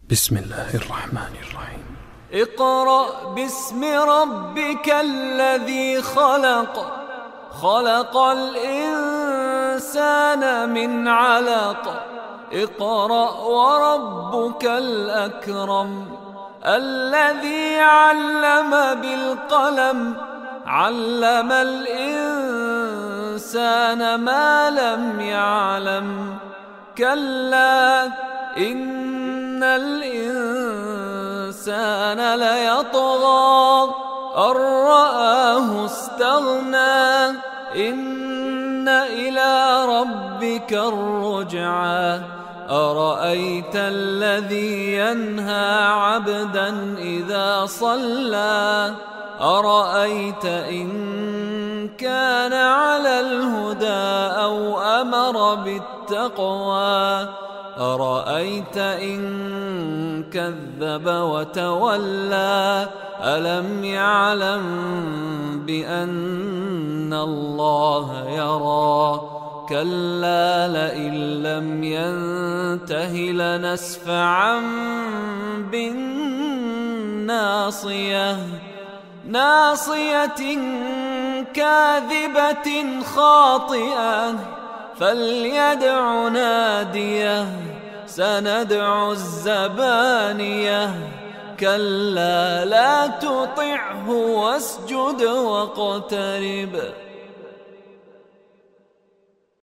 بسم الله الرحمن الرحيم. اقرأ باسم ربك الذي خلق، خلق الإنسان من علق. اقرأ وربك الأكرم الذي علم بالقلم، علم الإنسان ما لم يعلم. كلا إن الإنسان ليطغى أن رآه استغنى. إن إلى ربك الرجعى. أرأيت الذي ينهى عبدا إذا صلى، أرأيت إن كان على الهدى أو أمر بالتقوى، أرأيت إن كذب وتولى. ألم يعلم بأن الله يرى. كلا لئن لم ينته لنسفعا بالناصية، ناصية كاذبة خاطئة. فليدع ناديه، سندع الزبانية. كلا لا تطعه واسجد واقترب.